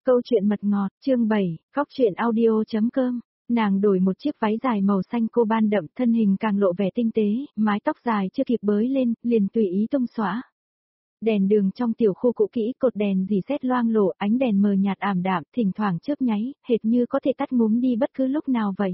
Câu chuyện mật ngọt, chương 7, Cóc truyện audio.com. Nàng đổi một chiếc váy dài màu xanh cô ban đậm, thân hình càng lộ vẻ tinh tế, mái tóc dài chưa kịp bới lên, liền tùy ý tung xõa. Đèn đường trong tiểu khu cũ kỹ, cột đèn rỉ sét loang lổ, ánh đèn mờ nhạt ảm đạm, thỉnh thoảng chớp nháy, hệt như có thể tắt ngúm đi bất cứ lúc nào vậy.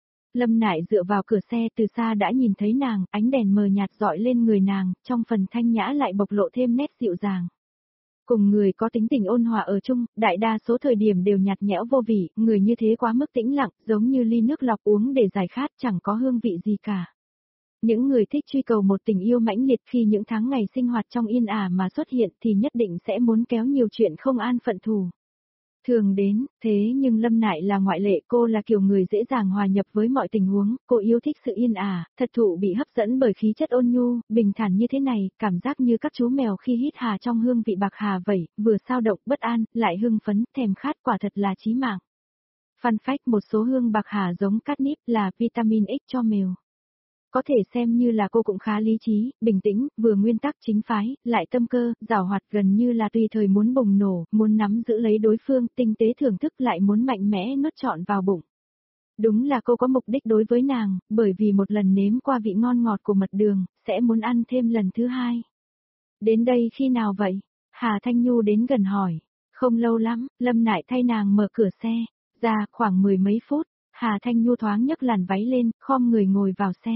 Lâm Nại dựa vào cửa xe từ xa đã nhìn thấy nàng, ánh đèn mờ nhạt dọi lên người nàng, trong phần thanh nhã lại bộc lộ thêm nét dịu dàng. Cùng người có tính tình ôn hòa ở chung, đại đa số thời điểm đều nhạt nhẽo vô vị, người như thế quá mức tĩnh lặng, giống như ly nước lọc uống để giải khát, chẳng có hương vị gì cả. Những người thích truy cầu một tình yêu mãnh liệt khi những tháng ngày sinh hoạt trong yên ả mà xuất hiện thì nhất định sẽ muốn kéo nhiều chuyện không an phận thù. Thường đến, thế nhưng Lâm Nại là ngoại lệ, cô là kiểu người dễ dàng hòa nhập với mọi tình huống, cô yêu thích sự yên ả, thật thụ bị hấp dẫn bởi khí chất ôn nhu, bình thản như thế này, cảm giác như các chú mèo khi hít hà trong hương vị bạc hà vậy, vừa sao động, bất an, lại hưng phấn, thèm khát, quả thật là chí mạng. Fun fact, một số hương bạc hà giống catnip là vitamin X cho mèo. Có thể xem như là cô cũng khá lý trí, bình tĩnh, vừa nguyên tắc chính phái, lại tâm cơ, giảo hoạt, gần như là tùy thời muốn bùng nổ, muốn nắm giữ lấy đối phương, tinh tế thưởng thức, lại muốn mạnh mẽ nuốt trọn vào bụng. Đúng là cô có mục đích đối với nàng, bởi vì một lần nếm qua vị ngon ngọt của mật đường, sẽ muốn ăn thêm lần thứ hai. Đến đây khi nào vậy? Hà Thanh Nhu đến gần hỏi. Không lâu lắm, Lâm Nại thay nàng mở cửa xe. Ra, khoảng 10 mấy phút, Hà Thanh Nhu thoáng nhấc làn váy lên, khom người ngồi vào xe.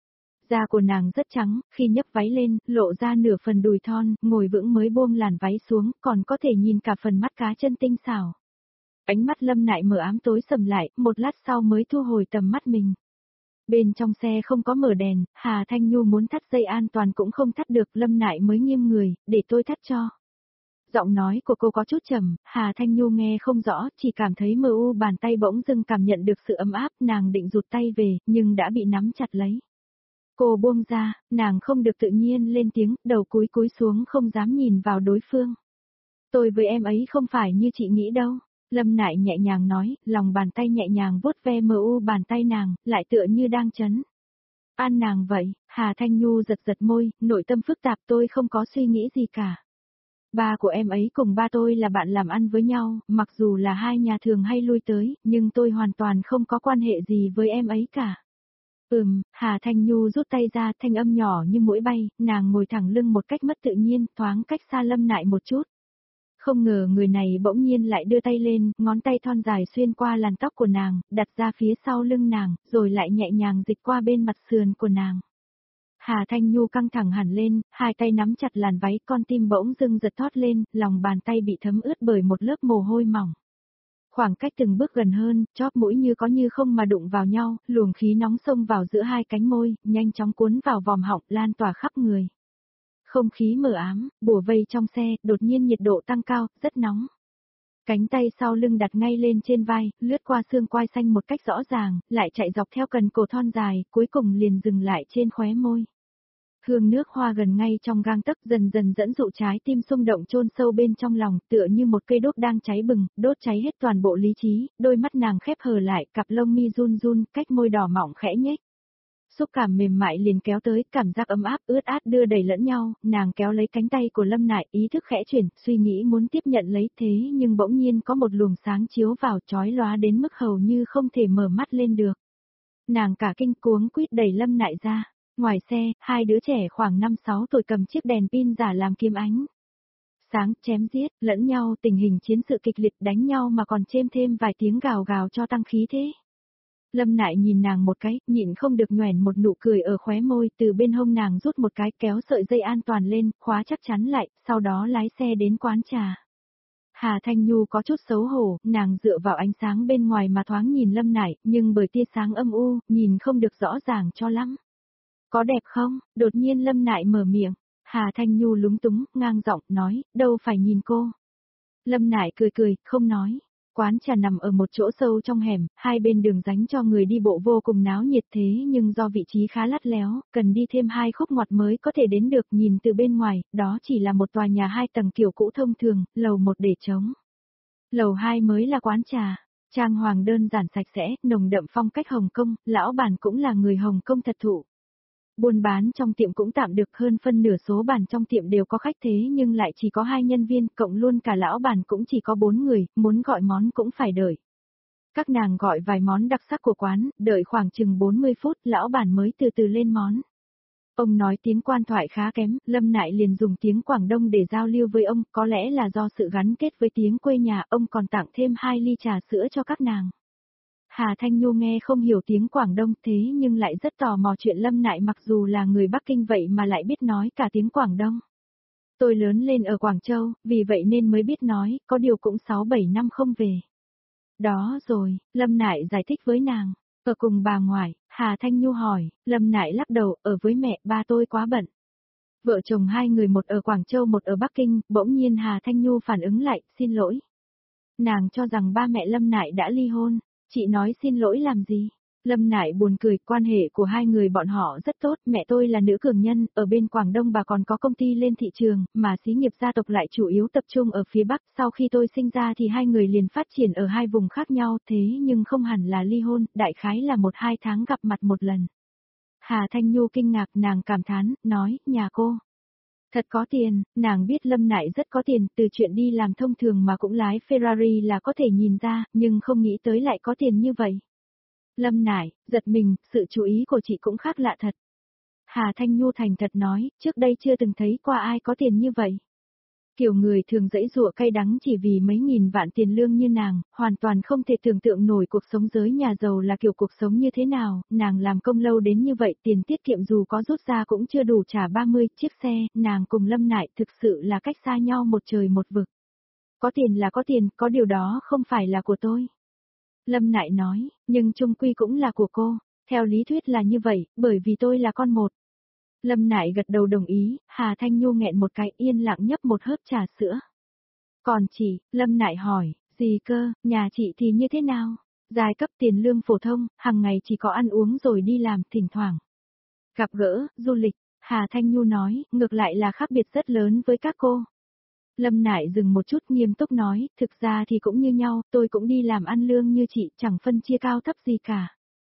Da của nàng rất trắng, khi nhấc váy lên, lộ ra nửa phần đùi thon, ngồi vững mới buông làn váy xuống, còn có thể nhìn cả phần mắt cá chân tinh xảo. Ánh mắt Lâm Nại mờ ám tối sầm lại, một lát sau mới thu hồi tầm mắt mình. Bên trong xe không có mở đèn, Hà Thanh Nhu muốn thắt dây an toàn cũng không thắt được, Lâm Nại mới nghiêm người, để tôi thắt cho. Giọng nói của cô có chút trầm, Hà Thanh Nhu nghe không rõ, chỉ cảm thấy mờ u, bàn tay bỗng dưng cảm nhận được sự ấm áp, nàng định rụt tay về, nhưng đã bị nắm chặt lấy. Cô buông ra, nàng không được tự nhiên lên tiếng, đầu cúi cúi xuống không dám nhìn vào đối phương. Tôi với em ấy không phải như chị nghĩ đâu. Lâm Nại nhẹ nhàng nói, lòng bàn tay nhẹ nhàng vuốt ve mờ u bàn tay nàng, lại tựa như đang chấn an nàng vậy. Hà Thanh Nhu giật giật môi, nội tâm phức tạp, tôi không có suy nghĩ gì cả. Ba của em ấy cùng ba tôi là bạn làm ăn với nhau, mặc dù là hai nhà thường hay lui tới, nhưng tôi hoàn toàn không có quan hệ gì với em ấy cả. Hà Thanh Nhu rút tay ra, thanh âm nhỏ như muỗi bay, nàng ngồi thẳng lưng một cách mất tự nhiên, thoáng cách xa Lâm Nại một chút. Không ngờ người này bỗng nhiên lại đưa tay lên, ngón tay thon dài xuyên qua làn tóc của nàng, đặt ra phía sau lưng nàng, rồi lại nhẹ nhàng dịch qua bên mặt sườn của nàng. Hà Thanh Nhu căng thẳng hẳn lên, hai tay nắm chặt làn váy, con tim bỗng dưng giật thót lên, lòng bàn tay bị thấm ướt bởi một lớp mồ hôi mỏng. Khoảng cách từng bước gần hơn, chóp mũi như có như không mà đụng vào nhau, luồng khí nóng xông vào giữa hai cánh môi, nhanh chóng cuốn vào vòm họng, lan tỏa khắp người. Không khí mờ ám, bủa vây trong xe, đột nhiên nhiệt độ tăng cao, rất nóng. Cánh tay sau lưng đặt ngay lên trên vai, lướt qua xương quai xanh một cách rõ ràng, lại chạy dọc theo cần cổ thon dài, cuối cùng liền dừng lại trên khóe môi. Hương nước hoa gần ngay trong gang tấc dần dần dẫn dụ trái tim xung động chôn sâu bên trong lòng, tựa như một cây đốt đang cháy bừng, đốt cháy hết toàn bộ lý trí, đôi mắt nàng khép hờ lại, cặp lông mi run run, cách môi đỏ mọng khẽ nhếch. Xúc cảm mềm mại liền kéo tới, cảm giác ấm áp ướt át đưa đẩy lẫn nhau, nàng kéo lấy cánh tay của Lâm Nại, ý thức khẽ chuyển, suy nghĩ muốn tiếp nhận lấy, thế nhưng bỗng nhiên có một luồng sáng chiếu vào, chói lóa đến mức hầu như không thể mở mắt lên được. Nàng cả kinh cuống quýt đẩy Lâm Nại ra. Ngoài xe, hai đứa trẻ khoảng 5-6 tuổi cầm chiếc đèn pin giả làm kiếm ánh. Sáng, chém giết, lẫn nhau, tình hình chiến sự kịch liệt, đánh nhau mà còn chêm thêm vài tiếng gào gào cho tăng khí thế. Lâm Nại nhìn nàng một cái, nhịn không được nhoẻn một nụ cười ở khóe môi, từ bên hông nàng rút một cái, kéo sợi dây an toàn lên, khóa chắc chắn lại, sau đó lái xe đến quán trà. Hà Thanh Nhu có chút xấu hổ, nàng dựa vào ánh sáng bên ngoài mà thoáng nhìn Lâm Nại, nhưng bởi tia sáng âm u, nhìn không được rõ ràng cho lắm. Có đẹp không? Đột nhiên Lâm Nại mở miệng. Hà Thanh Nhu lúng túng, ngang giọng, nói, đâu phải nhìn cô. Lâm Nại cười cười, không nói. Quán trà nằm ở một chỗ sâu trong hẻm, hai bên đường dành cho người đi bộ vô cùng náo nhiệt thế nhưng do vị trí khá lắt léo, cần đi thêm 2 khúc ngoặt mới có thể đến được. Nhìn từ bên ngoài, đó chỉ là một tòa nhà 2 tầng kiểu cũ thông thường, lầu 1 để trống. Lầu 2 mới là quán trà. Trang hoàng đơn giản sạch sẽ, nồng đậm phong cách Hồng Kông, lão bản cũng là người Hồng Kông thật thụ. Buôn bán trong tiệm cũng tạm được, hơn phân nửa số bàn trong tiệm đều có khách thế nhưng lại chỉ có 2 nhân viên, cộng luôn cả lão bản cũng chỉ có 4 người, muốn gọi món cũng phải đợi. Các nàng gọi vài món đặc sắc của quán, đợi khoảng chừng 40 phút, lão bản mới từ từ lên món. Ông nói tiếng Quan thoại khá kém, Lâm Nại liền dùng tiếng Quảng Đông để giao lưu với ông, có lẽ là do sự gắn kết với tiếng quê nhà, ông còn tặng thêm 2 ly trà sữa cho các nàng. Hà Thanh Nhu nghe không hiểu tiếng Quảng Đông thế nhưng lại rất tò mò chuyện Lâm Nại mặc dù là người Bắc Kinh vậy mà lại biết nói cả tiếng Quảng Đông. Tôi lớn lên ở Quảng Châu, vì vậy nên mới biết nói, có điều cũng 6-7 năm không về. Đó rồi, Lâm Nại giải thích với nàng. Ở cùng bà ngoại, Hà Thanh Nhu hỏi, Lâm Nại lắc đầu, ở với mẹ, ba tôi quá bận. Vợ chồng hai người một ở Quảng Châu một ở Bắc Kinh, bỗng nhiên Hà Thanh Nhu phản ứng lại, xin lỗi. Nàng cho rằng ba mẹ Lâm Nại đã ly hôn, chị nói xin lỗi làm gì? Lâm Nại buồn cười, quan hệ của hai người bọn họ rất tốt, mẹ tôi là nữ cường nhân, ở bên Quảng Đông bà còn có công ty lên thị trường, mà xí nghiệp gia tộc lại chủ yếu tập trung ở phía Bắc, sau khi tôi sinh ra thì hai người liền phát triển ở hai vùng khác nhau, thế nhưng không hẳn là ly hôn, đại khái là 1-2 tháng gặp mặt một lần. Hà Thanh Nhu kinh ngạc, nàng cảm thán, nói, nhà cô thật có tiền, nàng biết Lâm Nại rất có tiền, từ chuyện đi làm thông thường mà cũng lái Ferrari là có thể nhìn ra, nhưng không nghĩ tới lại có tiền như vậy. Lâm Nại, giật mình, sự chú ý của chị cũng khác lạ thật. Hà Thanh Nhu thành thật nói, trước đây chưa từng thấy qua ai có tiền như vậy. Kiểu người thường dãy dụa cay đắng chỉ vì mấy nghìn vạn tiền lương như nàng, hoàn toàn không thể tưởng tượng nổi cuộc sống giới nhà giàu là kiểu cuộc sống như thế nào, nàng làm công lâu đến như vậy, tiền tiết kiệm dù có rút ra cũng chưa đủ trả 30 chiếc xe, nàng cùng Lâm Nại thực sự là cách xa nhau một trời một vực. Có tiền là có tiền, có điều đó không phải là của tôi. Lâm Nại nói, nhưng chung quy cũng là của cô, theo lý thuyết là như vậy, bởi vì tôi là con một. Lâm Nại gật đầu đồng ý, Hà Thanh Nhu nghẹn một cái yên lặng nhấp một hớp trà sữa. Còn chị, Lâm Nại hỏi, gì cơ, nhà chị thì như thế nào? Giai cấp tiền lương phổ thông, hàng ngày chỉ có ăn uống rồi đi làm, thỉnh thoảng gặp gỡ, du lịch, Hà Thanh Nhu nói, ngược lại là khác biệt rất lớn với các cô. Lâm Nại dừng một chút nghiêm túc nói, thực ra thì cũng như nhau, tôi cũng đi làm ăn lương như chị, chẳng phân chia cao thấp gì cả.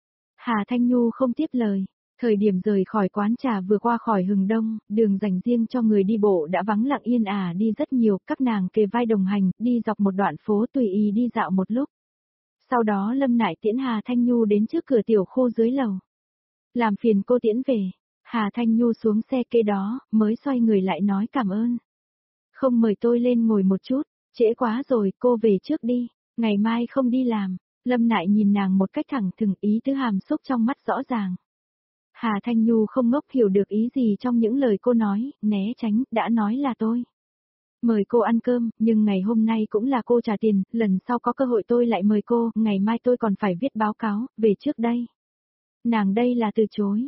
Hà Thanh Nhu không tiếp lời. Thời điểm rời khỏi quán trà vừa qua khỏi hừng đông, đường dành riêng cho người đi bộ đã vắng lặng yên ả đi rất nhiều, các nàng kề vai đồng hành, đi dọc một đoạn phố tùy ý đi dạo một lúc. Sau đó Lâm Nại tiễn Hà Thanh Nhu đến trước cửa tiểu khu dưới lầu. Làm phiền cô tiễn về. Hà Thanh Nhu xuống xe kế đó, mới xoay người lại nói cảm ơn. Không mời tôi lên ngồi một chút, trễ quá rồi, cô về trước đi, ngày mai không đi làm. Lâm Nại nhìn nàng một cách thẳng thừng, ý tứ hàm xúc trong mắt rõ ràng. Hà Thanh Nhu không ngốc hiểu được ý gì trong những lời cô nói, né tránh, đã nói là tôi. Mời cô ăn cơm, nhưng ngày hôm nay cũng là cô trả tiền, lần sau có cơ hội tôi lại mời cô, ngày mai tôi còn phải viết báo cáo, về trước đây. Nàng đây là từ chối.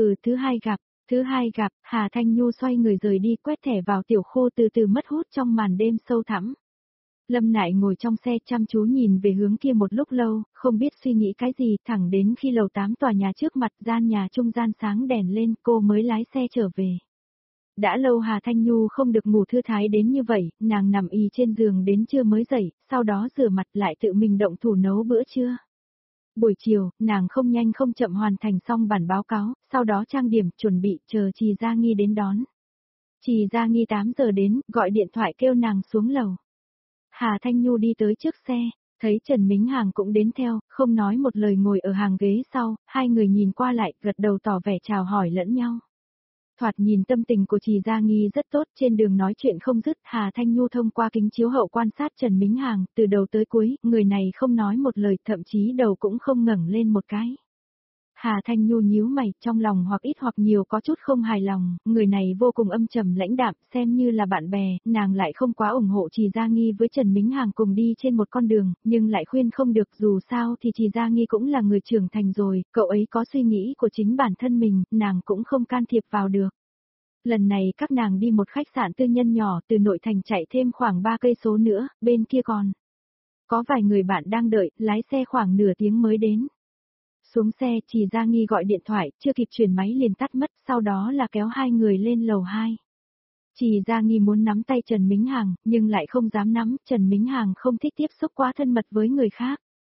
Thứ hai gặp, Hà Thanh Nhu xoay người rời đi quét thẻ vào tiểu khu từ từ mất hút trong màn đêm sâu thẳm. Lâm Nại ngồi trong xe chăm chú nhìn về hướng kia một lúc lâu, không biết suy nghĩ cái gì, thẳng đến khi lầu 8 tòa nhà trước mặt gian nhà trung gian sáng đèn lên cô mới lái xe trở về. Đã lâu Hà Thanh Nhu không được ngủ thư thái đến như vậy, nàng nằm y trên giường đến trưa mới dậy, sau đó rửa mặt lại tự mình động thủ nấu bữa trưa. Buổi chiều, nàng không nhanh không chậm hoàn thành xong bản báo cáo, sau đó trang điểm, chuẩn bị, chờ Trì Gia Nghi đến đón. Trì Gia Nghi 8 giờ đến, gọi điện thoại kêu nàng xuống lầu. Hà Thanh Nhu đi tới trước xe, thấy Trần Mính Hàng cũng đến theo, không nói một lời ngồi ở hàng ghế sau, hai người nhìn qua lại, gật đầu tỏ vẻ chào hỏi lẫn nhau. Thoạt nhìn tâm tình của Trì Gia Nghi rất tốt, trên đường nói chuyện không dứt, Hà Thanh Nhu thông qua kính chiếu hậu quan sát Trần Mính Hàng, từ đầu tới cuối, người này không nói một lời, thậm chí đầu cũng không ngẩng lên một cái. Hà Thanh Nhu nhíu mày, trong lòng hoặc ít hoặc nhiều có chút không hài lòng, người này vô cùng âm trầm lãnh đạm, xem như là bạn bè, nàng lại không quá ủng hộ Trì Gia Nghi với Trần Mính Hàng cùng đi trên một con đường, nhưng lại khuyên không được, dù sao thì Trì Gia Nghi cũng là người trưởng thành rồi, cậu ấy có suy nghĩ của chính bản thân mình, nàng cũng không can thiệp vào được. Lần này các nàng đi một khách sạn tư nhân nhỏ, từ nội thành chạy thêm khoảng 3 cây số nữa, bên kia còn có vài người bạn đang đợi, lái xe khoảng nửa tiếng mới đến. Xuống xe, Trì Gia Nghi gọi điện thoại, chưa kịp chuyển máy liền tắt mất, sau đó là kéo hai người lên lầu 2. Trì Gia Nghi muốn nắm tay Trần Mính Hàng, nhưng lại không dám nắm, Trần Mính Hàng không thích tiếp xúc quá thân mật với người khác.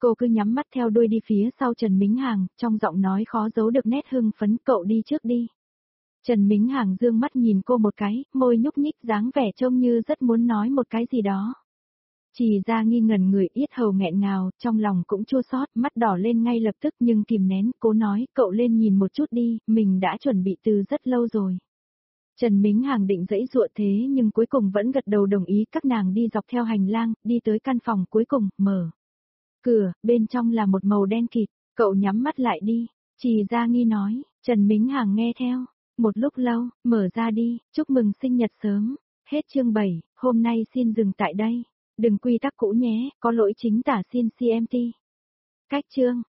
Cô cứ nhắm mắt theo đuôi đi phía sau Trần Mính Hàng, trong giọng nói khó giấu được nét hưng phấn, cậu đi trước đi. Trần Mính Hàng dương mắt nhìn cô một cái, môi nhúc nhích dáng vẻ trông như rất muốn nói một cái gì đó. Chỉ ra nghi ngẩn người, yết hầu nghẹn ngào, trong lòng cũng chua xót, mắt đỏ lên ngay lập tức nhưng kìm nén, cố nói, cậu lên nhìn một chút đi, mình đã chuẩn bị từ rất lâu rồi. Trần Mính Hàng định giãy giụa thế nhưng cuối cùng vẫn gật đầu đồng ý, các nàng đi dọc theo hành lang, đi tới căn phòng cuối cùng, mở cửa, bên trong là một màu đen kịt, cậu nhắm mắt lại đi, Chỉ ra nghi nói, Trần Mính Hàng nghe theo, một lúc lâu, mở ra đi, chúc mừng sinh nhật sớm, hết chương 7, hôm nay xin dừng tại đây, đừng quy tắc cũ nhé, có lỗi chính tả xin CMT. Cách chương.